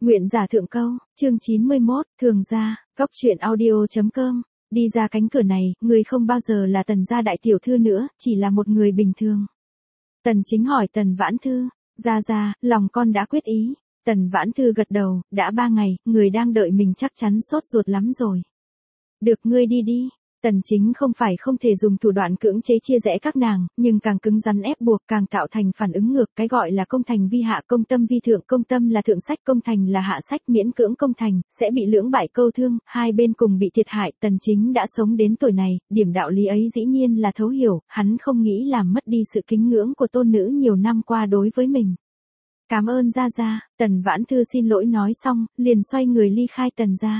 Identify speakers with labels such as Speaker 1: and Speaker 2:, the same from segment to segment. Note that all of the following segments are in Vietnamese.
Speaker 1: Nguyện giả thượng câu, chương 91, thường gia, góc truyện audio.com. Đi ra cánh cửa này, người không bao giờ là Tần gia đại tiểu thư nữa, chỉ là một người bình thường. Tần Chính hỏi Tần Vãn Thư, gia, lòng con đã quyết ý. Tần Vãn Thư gật đầu, đã 3 ngày, người đang đợi mình chắc chắn sốt ruột lắm rồi. Được, ngươi đi đi. Tần Chính không phải không thể dùng thủ đoạn cưỡng chế chia rẽ các nàng, nhưng càng cứng rắn ép buộc càng tạo thành phản ứng ngược. Cái gọi là công thành vi hạ, công tâm vi thượng, công tâm là thượng sách, công thành là hạ sách, miễn cưỡng công thành, sẽ bị lưỡng bại câu thương, hai bên cùng bị thiệt hại. Tần Chính đã sống đến tuổi này, điểm đạo lý ấy dĩ nhiên là thấu hiểu, hắn không nghĩ làm mất đi sự kính ngưỡng của tôn nữ nhiều năm qua đối với mình. Cảm ơn gia, Tần Vãn Thư xin lỗi nói xong, liền xoay người ly khai Tần gia.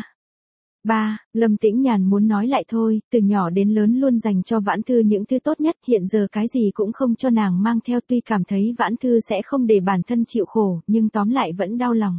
Speaker 1: Lâm Tĩnh Nhàn muốn nói lại thôi, từ nhỏ đến lớn luôn dành cho Vãn Thư những thứ tốt nhất, hiện giờ cái gì cũng không cho nàng mang theo, tuy cảm thấy Vãn Thư sẽ không để bản thân chịu khổ, nhưng tóm lại vẫn đau lòng.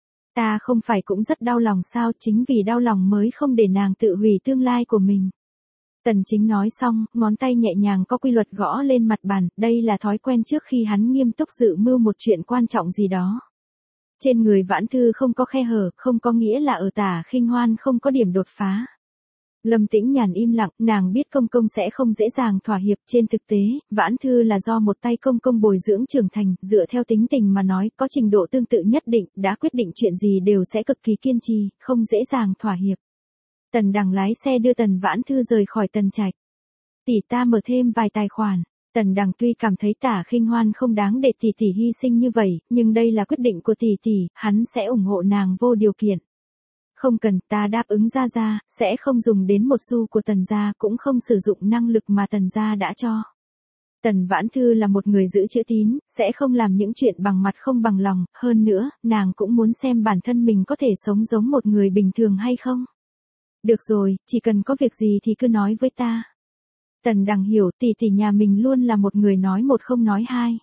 Speaker 1: Ta không phải cũng rất đau lòng sao, chính vì đau lòng mới không để nàng tự hủy tương lai của mình. Tần Chính nói xong, ngón tay nhẹ nhàng có quy luật gõ lên mặt bàn, đây là thói quen trước khi hắn nghiêm túc dự mưu một chuyện quan trọng gì đó. Trên người Vãn Thư không có khe hở, không có nghĩa là ở Tả Khinh Hoan không có điểm đột phá. Lâm Tĩnh Nhàn im lặng, nàng biết công công sẽ không dễ dàng thỏa hiệp, trên thực tế, Vãn Thư là do một tay công công bồi dưỡng trưởng thành, dựa theo tính tình mà nói, có trình độ tương tự nhất định, đã quyết định chuyện gì đều sẽ cực kỳ kiên trì, không dễ dàng thỏa hiệp. Tần Đằng lái xe đưa Tần Vãn Thư rời khỏi Tần Trạch. Tỷ, ta mở thêm vài tài khoản. Tần Đằng tuy cảm thấy Tả Khinh Hoan không đáng để tỷ tỷ hy sinh như vậy, nhưng đây là quyết định của tỷ tỷ, hắn sẽ ủng hộ nàng vô điều kiện. Không cần, ta đáp ứng gia, sẽ không dùng đến một xu của Tần gia, cũng không sử dụng năng lực mà Tần gia đã cho. Tần Vãn Thư là một người giữ chữ tín, sẽ không làm những chuyện bằng mặt không bằng lòng, hơn nữa, nàng cũng muốn xem bản thân mình có thể sống giống một người bình thường hay không. Được rồi, chỉ cần có việc gì thì cứ nói với ta. Tần Đằng hiểu, tỷ nhà mình luôn là một người nói một không nói hai.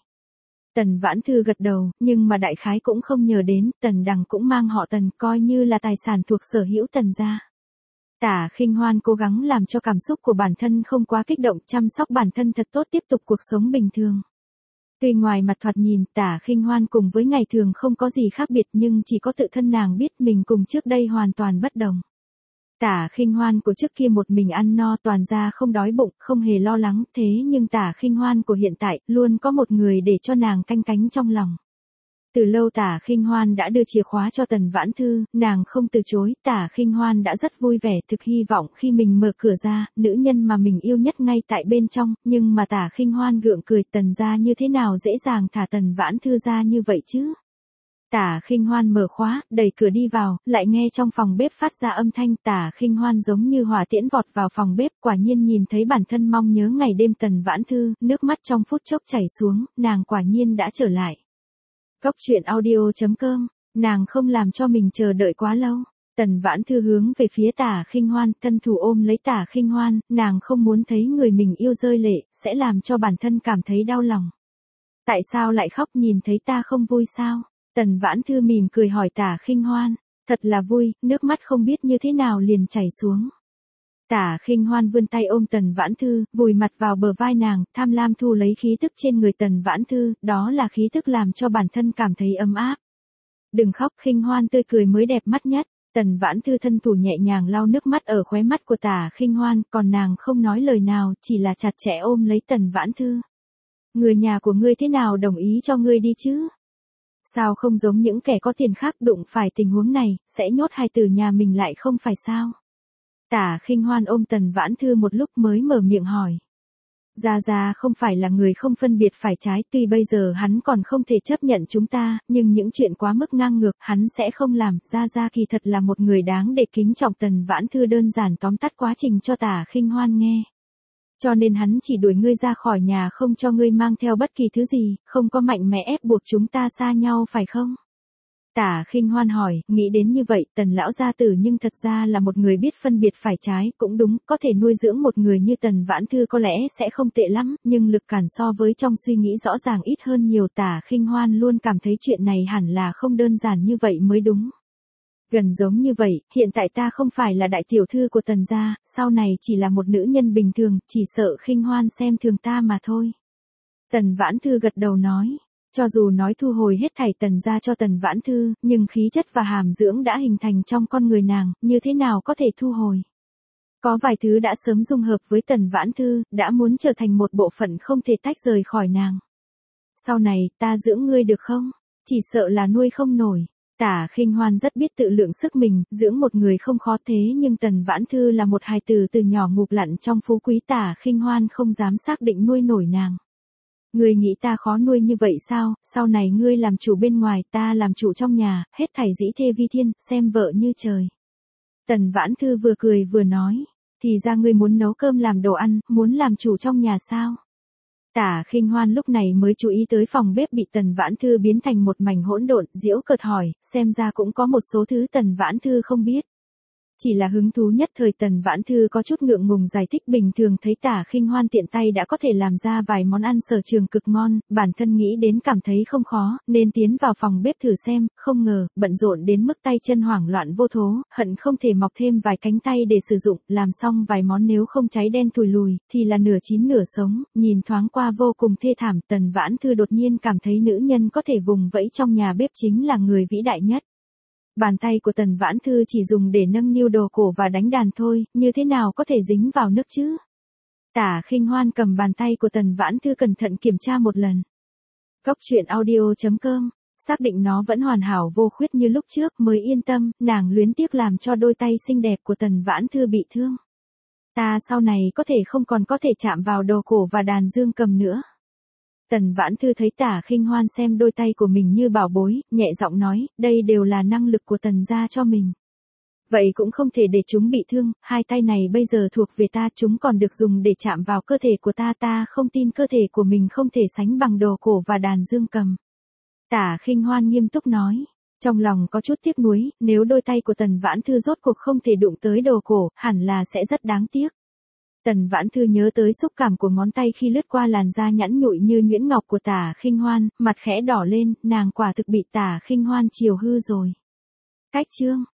Speaker 1: Tần Vãn Thư gật đầu, nhưng mà đại khái cũng không nhờ đến, Tần Đằng cũng mang họ Tần, coi như là tài sản thuộc sở hữu Tần gia. Tả Khinh Hoan cố gắng làm cho cảm xúc của bản thân không quá kích động, chăm sóc bản thân thật tốt, tiếp tục cuộc sống bình thường. Tuy ngoài mặt thoạt nhìn, Tả Khinh Hoan cùng với ngày thường không có gì khác biệt, nhưng chỉ có tự thân nàng biết mình cùng trước đây hoàn toàn bất đồng. Tả Khinh Hoan của trước kia một mình ăn no toàn ra không đói bụng, không hề lo lắng, thế nhưng Tả Khinh Hoan của hiện tại, luôn có một người để cho nàng canh cánh trong lòng. Từ lâu Tả Khinh Hoan đã đưa chìa khóa cho Tần Vãn Thư, nàng không từ chối, Tả Khinh Hoan đã rất vui vẻ, thực hy vọng khi mình mở cửa ra, nữ nhân mà mình yêu nhất ngay tại bên trong, nhưng mà Tả Khinh Hoan gượng cười, Tần gia như thế nào dễ dàng thả Tần Vãn Thư ra như vậy chứ. Tả Khinh Hoan mở khóa, đẩy cửa đi vào, lại nghe trong phòng bếp phát ra âm thanh. Tả Khinh Hoan giống như hỏa tiễn vọt vào phòng bếp, quả nhiên nhìn thấy bản thân mong nhớ ngày đêm Tần Vãn Thư, nước mắt trong phút chốc chảy xuống, nàng quả nhiên đã trở lại. Góc truyện audio.com, nàng không làm cho mình chờ đợi quá lâu. Tần Vãn Thư hướng về phía Tả Khinh Hoan, thân thủ ôm lấy Tả Khinh Hoan, nàng không muốn thấy người mình yêu rơi lệ, sẽ làm cho bản thân cảm thấy đau lòng. Tại sao lại khóc, nhìn thấy ta không vui sao? Tần Vãn Thư mỉm cười hỏi Tả Khinh Hoan, thật là vui, nước mắt không biết như thế nào liền chảy xuống. Tả Khinh Hoan vươn tay ôm Tần Vãn Thư, vùi mặt vào bờ vai nàng, tham lam thu lấy khí tức trên người Tần Vãn Thư, đó là khí tức làm cho bản thân cảm thấy ấm áp. Đừng khóc, Khinh Hoan tươi cười mới đẹp mắt nhất. Tần Vãn Thư thân thủ nhẹ nhàng lau nước mắt ở khóe mắt của Tả Khinh Hoan, còn nàng không nói lời nào, chỉ là chặt chẽ ôm lấy Tần Vãn Thư. Người nhà của ngươi thế nào đồng ý cho ngươi đi chứ? Sao không giống những kẻ có tiền khác, đụng phải tình huống này, sẽ nhốt hai từ nhà mình lại không phải sao? Tả Khinh Hoan ôm Tần Vãn Thư một lúc mới mở miệng hỏi. Gia không phải là người không phân biệt phải trái, tuy bây giờ hắn còn không thể chấp nhận chúng ta, nhưng những chuyện quá mức ngang ngược, hắn sẽ không làm. Gia kỳ thật là một người đáng để kính trọng. Tần Vãn Thư đơn giản tóm tắt quá trình cho Tả Khinh Hoan nghe. Cho nên hắn chỉ đuổi ngươi ra khỏi nhà, không cho ngươi mang theo bất kỳ thứ gì, không có mạnh mẽ ép buộc chúng ta xa nhau phải không? Tả Khinh Hoan hỏi, nghĩ đến như vậy, Tần lão gia tử nhưng thật ra là một người biết phân biệt phải trái, cũng đúng, có thể nuôi dưỡng một người như Tần Vãn Thư có lẽ sẽ không tệ lắm, nhưng lực cản so với trong suy nghĩ rõ ràng ít hơn nhiều. Tả Khinh Hoan luôn cảm thấy chuyện này hẳn là không đơn giản như vậy mới đúng. Gần giống như vậy, hiện tại ta không phải là đại tiểu thư của Tần gia, sau này chỉ là một nữ nhân bình thường, chỉ sợ Khinh Hoan xem thường ta mà thôi. Tần Vãn Thư gật đầu nói, Cho dù nói thu hồi hết thảy Tần gia cho Tần Vãn Thư, nhưng khí chất và hàm dưỡng đã hình thành trong con người nàng, như thế nào có thể thu hồi. Có vài thứ đã sớm dung hợp với Tần Vãn Thư, đã muốn trở thành một bộ phận không thể tách rời khỏi nàng. Sau này, ta dưỡng ngươi được không? Chỉ sợ là nuôi không nổi. Tả Khinh Hoan rất biết tự lượng sức mình, dưỡng một người không khó thế nhưng Tần Vãn Thư là một hài tử từ nhỏ ngụp lặn trong phú quý, Tả Khinh Hoan không dám xác định nuôi nổi nàng. Ngươi nghĩ ta khó nuôi như vậy sao? Sau này ngươi làm chủ bên ngoài, ta làm chủ trong nhà, hết thảy dĩ thê vi thiên, xem vợ như trời. Tần Vãn Thư vừa cười vừa nói, thì ra ngươi muốn nấu cơm làm đồ ăn, muốn làm chủ trong nhà sao? Tả Khinh Hoan lúc này mới chú ý tới phòng bếp bị Tần Vãn Thư biến thành một mảnh hỗn độn, giễu cợt hỏi, xem ra cũng có một số thứ Tần Vãn Thư không biết. Chỉ là hứng thú nhất thời Tần Vãn Thư có chút ngượng ngùng giải thích, bình thường thấy Tả Khinh Hoan tiện tay đã có thể làm ra vài món ăn sở trường cực ngon, bản thân nghĩ đến cảm thấy không khó, nên tiến vào phòng bếp thử xem, không ngờ, bận rộn đến mức tay chân hoảng loạn vô thố, hận không thể mọc thêm vài cánh tay để sử dụng, làm xong vài món nếu không cháy đen thùi lùi, thì là nửa chín nửa sống, nhìn thoáng qua vô cùng thê thảm. Tần Vãn Thư đột nhiên cảm thấy nữ nhân có thể vùng vẫy trong nhà bếp chính là người vĩ đại nhất. Bàn tay của Tần Vãn Thư chỉ dùng để nâng niu đồ cổ và đánh đàn thôi, như thế nào có thể dính vào nước chứ? Tả Khinh Hoan cầm bàn tay của Tần Vãn Thư cẩn thận kiểm tra một lần. Cốc truyện audio.com, xác định nó vẫn hoàn hảo vô khuyết như lúc trước mới yên tâm, nàng luyến tiếc làm cho đôi tay xinh đẹp của Tần Vãn Thư bị thương. Ta sau này có thể không còn có thể chạm vào đồ cổ và đàn dương cầm nữa. Tần Vãn Thư thấy Tả Khinh Hoan xem đôi tay của mình như bảo bối, nhẹ giọng nói, đây đều là năng lực của Tần gia cho mình. Vậy cũng không thể để chúng bị thương, hai tay này bây giờ thuộc về ta, chúng còn được dùng để chạm vào cơ thể của ta, ta không tin cơ thể của mình không thể sánh bằng đồ cổ và đàn dương cầm. Tả Khinh Hoan nghiêm túc nói, trong lòng có chút tiếc nuối, nếu đôi tay của Tần Vãn Thư rốt cuộc không thể đụng tới đồ cổ, hẳn là sẽ rất đáng tiếc. Tần Vãn Thư nhớ tới xúc cảm của ngón tay khi lướt qua làn da nhẵn nhụi như nhuyễn ngọc của Tả Khinh Hoan, mặt khẽ đỏ lên, nàng quả thực bị Tả Khinh Hoan chiều hư rồi. Cách chương